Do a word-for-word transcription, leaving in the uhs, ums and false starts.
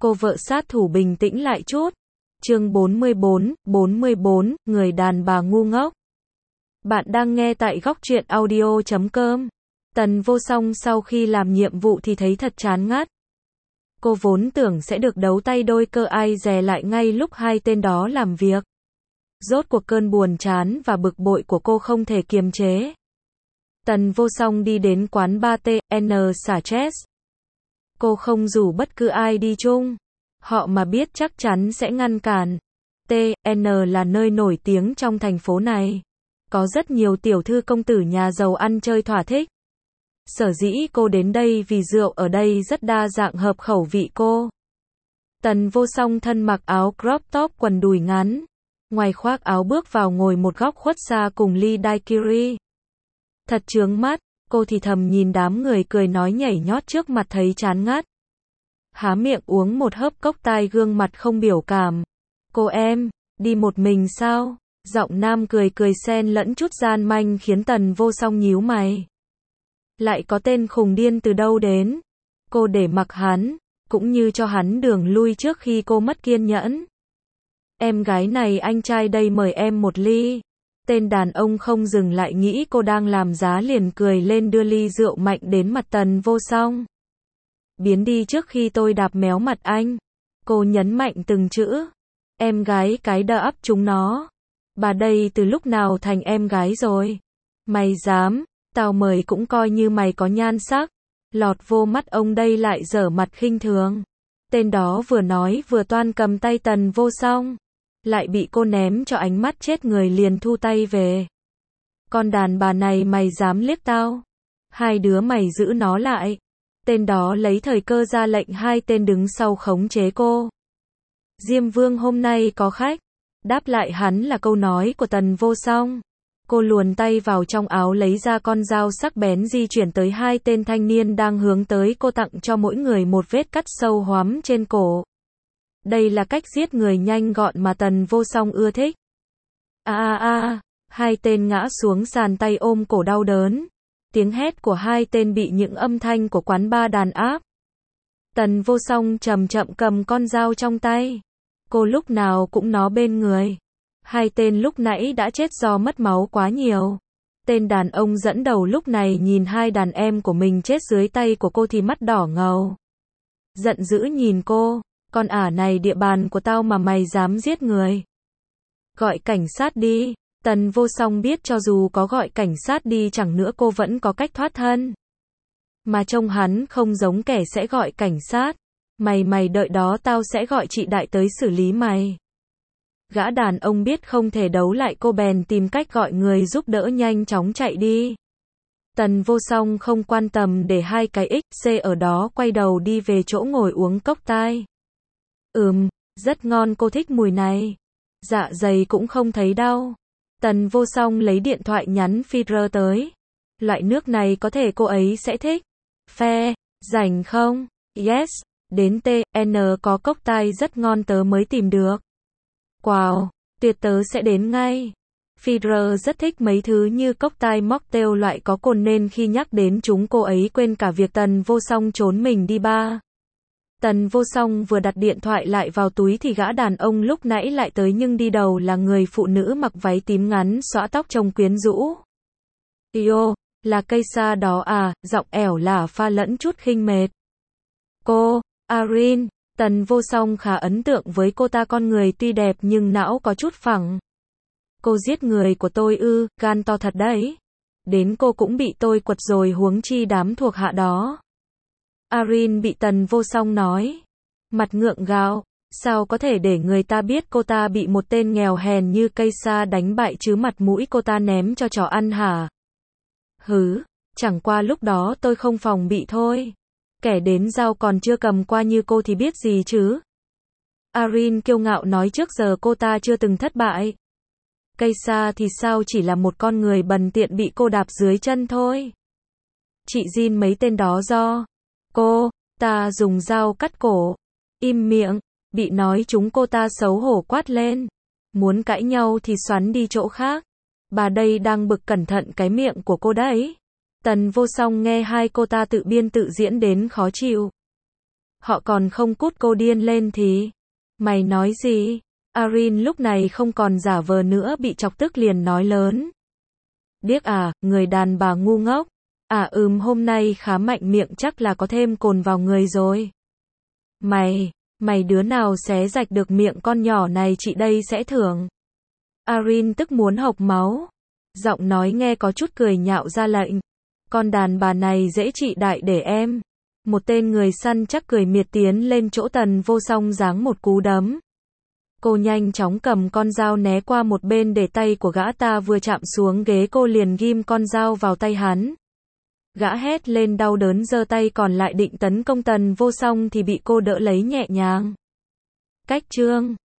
Cô vợ sát thủ bình tĩnh lại chút. Chương bốn mươi bốn, bốn mươi bốn, người đàn bà ngu ngốc. Bạn đang nghe tại góc truyện audio chấm com. Tần Vô Song sau khi làm nhiệm vụ thì thấy thật chán ngắt. Cô vốn tưởng sẽ được đấu tay đôi cơ ai dè lại ngay lúc hai tên đó làm việc. Rốt cuộc cơn buồn chán và bực bội của cô không thể kiềm chế. Tần Vô Song đi đến quán bar tê en Sarches. Cô không rủ bất cứ ai đi chung. Họ mà biết chắc chắn sẽ ngăn cản. tê en là nơi nổi tiếng trong thành phố này. Có rất nhiều tiểu thư công tử nhà giàu ăn chơi thỏa thích. Sở dĩ cô đến đây vì rượu ở đây rất đa dạng hợp khẩu vị cô. Tần Vô Song thân mặc áo crop top quần đùi ngắn. Ngoài khoác áo bước vào ngồi một góc khuất xa cùng ly daiquiri. Thật chướng mắt, cô thì thầm nhìn đám người cười nói nhảy nhót trước mặt thấy chán ngắt. Há miệng uống một hớp cốc tai gương mặt không biểu cảm. Cô em, đi một mình sao? Giọng nam cười cười xen lẫn chút gian manh khiến Tần Vô Song nhíu mày. Lại có tên khùng điên từ đâu đến? Cô để mặc hắn, cũng như cho hắn đường lui trước khi cô mất kiên nhẫn. Em gái này anh trai đây mời em một ly. Tên đàn ông không dừng lại nghĩ cô đang làm giá liền cười lên đưa ly rượu mạnh đến mặt Tần Vô Song. Biến đi trước khi tôi đạp méo mặt anh. Cô nhấn mạnh từng chữ. Em gái cái đỡ ắp chúng nó. Bà đây từ lúc nào thành em gái rồi? Mày dám, tao mời cũng coi như mày có nhan sắc. Lọt vô mắt ông đây lại dở mặt khinh thường. Tên đó vừa nói vừa toan cầm tay Tần Vô Song. Lại bị cô ném cho ánh mắt chết người liền thu tay về. Con đàn bà này mày dám liếc tao? Hai đứa mày giữ nó lại. Tên đó lấy thời cơ ra lệnh hai tên đứng sau khống chế cô. Diêm Vương hôm nay có khách. Đáp lại hắn là câu nói của Tần Vô Song. Cô luồn tay vào trong áo lấy ra con dao sắc bén di chuyển tới hai tên thanh niên đang hướng tới cô, tặng cho mỗi người một vết cắt sâu hoắm trên cổ. Đây là cách giết người nhanh gọn mà Tần Vô Song ưa thích. A a a, hai tên ngã xuống sàn tay ôm cổ đau đớn. Tiếng hét của hai tên bị những âm thanh của quán bar đàn áp. Tần Vô Song chậm chậm cầm con dao trong tay. Cô lúc nào cũng nó bên người. Hai tên lúc nãy đã chết do mất máu quá nhiều. Tên đàn ông dẫn đầu lúc này nhìn hai đàn em của mình chết dưới tay của cô thì mắt đỏ ngầu. Giận dữ nhìn cô. Con ả này địa bàn của tao mà mày dám giết người. Gọi cảnh sát đi. Tần Vô Song biết cho dù có gọi cảnh sát đi chẳng nữa cô vẫn có cách thoát thân. Mà trông hắn không giống kẻ sẽ gọi cảnh sát. Mày mày đợi đó tao sẽ gọi chị đại tới xử lý mày. Gã đàn ông biết không thể đấu lại cô bèn tìm cách gọi người giúp đỡ nhanh chóng chạy đi. Tần Vô Song không quan tâm để hai cái ích xê ở đó quay đầu đi về chỗ ngồi uống cốc tai. Ừm, rất ngon, cô thích mùi này. Dạ dày cũng không thấy đau. Tần Vô Song lấy điện thoại nhắn Führer tới. Loại nước này có thể cô ấy sẽ thích. Phe, rảnh không? Yes, đến tê en có cốc tai rất ngon tớ mới tìm được. Wow, tuyệt tớ sẽ đến ngay. Führer rất thích mấy thứ như cốc tai mocktail loại có cồn nên khi nhắc đến chúng cô ấy quên cả việc Tần Vô Song trốn mình đi bar. Tần Vô Song vừa đặt điện thoại lại vào túi thì gã đàn ông lúc nãy lại tới nhưng đi đầu là người phụ nữ mặc váy tím ngắn xõa tóc trông quyến rũ. Yo, là cây sa đó à, giọng ẻo lả pha lẫn chút khinh mệt. Cô, Arin, Tần Vô Song khá ấn tượng với cô ta, con người tuy đẹp nhưng não có chút phẳng. Cô giết người của tôi ư, gan to thật đấy. Đến cô cũng bị tôi quật rồi huống chi đám thuộc hạ đó. Arin bị Tần Vô Song nói. Mặt ngượng gạo, sao có thể để người ta biết cô ta bị một tên nghèo hèn như cây sa đánh bại chứ, mặt mũi cô ta ném cho chó ăn hả? Hứ, chẳng qua lúc đó tôi không phòng bị thôi. Kẻ đến giao còn chưa cầm qua như cô thì biết gì chứ? Arin kiêu ngạo nói trước giờ cô ta chưa từng thất bại. Cây sa thì sao, chỉ là một con người bần tiện bị cô đạp dưới chân thôi. Chị Jin mấy tên đó do cô ta dùng dao cắt cổ. Im miệng, bị nói chúng cô ta xấu hổ quát lên. Muốn cãi nhau thì xoắn đi chỗ khác. Bà đây đang bực, cẩn thận cái miệng của cô đấy. Tần Vô Song nghe hai cô ta tự biên tự diễn đến khó chịu. Họ còn không cút cô điên lên thì. Mày nói gì? Arin lúc này không còn giả vờ nữa, bị chọc tức liền nói lớn. Điếc à, người đàn bà ngu ngốc. À ừm hôm nay khá mạnh miệng, chắc là có thêm cồn vào người rồi. Mày, mày đứa nào xé rạch được miệng con nhỏ này chị đây sẽ thưởng. Arin tức muốn hộc máu. Giọng nói nghe có chút cười nhạo ra lệnh. Con đàn bà này dễ trị đại để em. Một tên người săn chắc cười miệt tiến lên chỗ Tần Vô Song giáng một cú đấm. Cô nhanh chóng cầm con dao né qua một bên để tay của gã ta vừa chạm xuống ghế cô liền ghim con dao vào tay hắn. Gã hét lên đau đớn giơ tay còn lại định tấn công Tần Vô Song thì bị cô đỡ lấy nhẹ nhàng. Cách chương